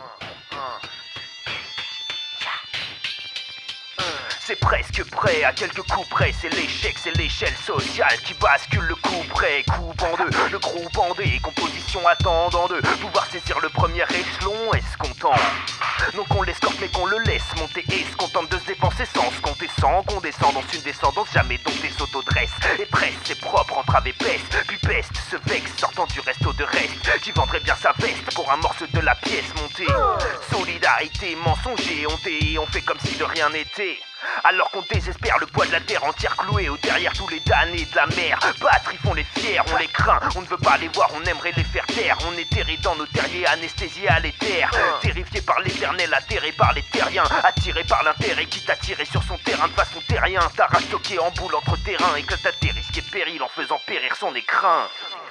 C'est presque prêt, à quelques coups près, c'est l'échec, c'est l'échelle sociale qui bascule le coup près, coupe en deux, le gros bandé, composition attendant de pouvoir saisir le premier échelon, escomptant. Non qu'on l'escorte mais qu'on le laisse monter et se contente de se dépenser sans se compter sans qu'on descende dans une descendance jamais domptée s'autodresse et presse ses propres entraves épaisses, puis peste, se vexe sortant du resto de reste qui vendrait bien sa veste pour un morceau de la pièce montée. Solidarité, mensonger, honté, on fait comme si de rien n'était. Alors qu'on désespère le poids de la terre entière clouée au derrière tous les damnés de la mer. Battre, ils font les fiers, on les craint, on ne veut pas les voir, on aimerait les faire taire. On est terré dans nos terriers, anesthésiés à l'éther. Terrifié par l'éternel, atterré par les terriens. Attiré par l'intérêt qui t'a tiré sur son terrain de façon terrien. T'arrache toqué en boule entre terrain et que t'atterris risqué péril en faisant périr son écrin.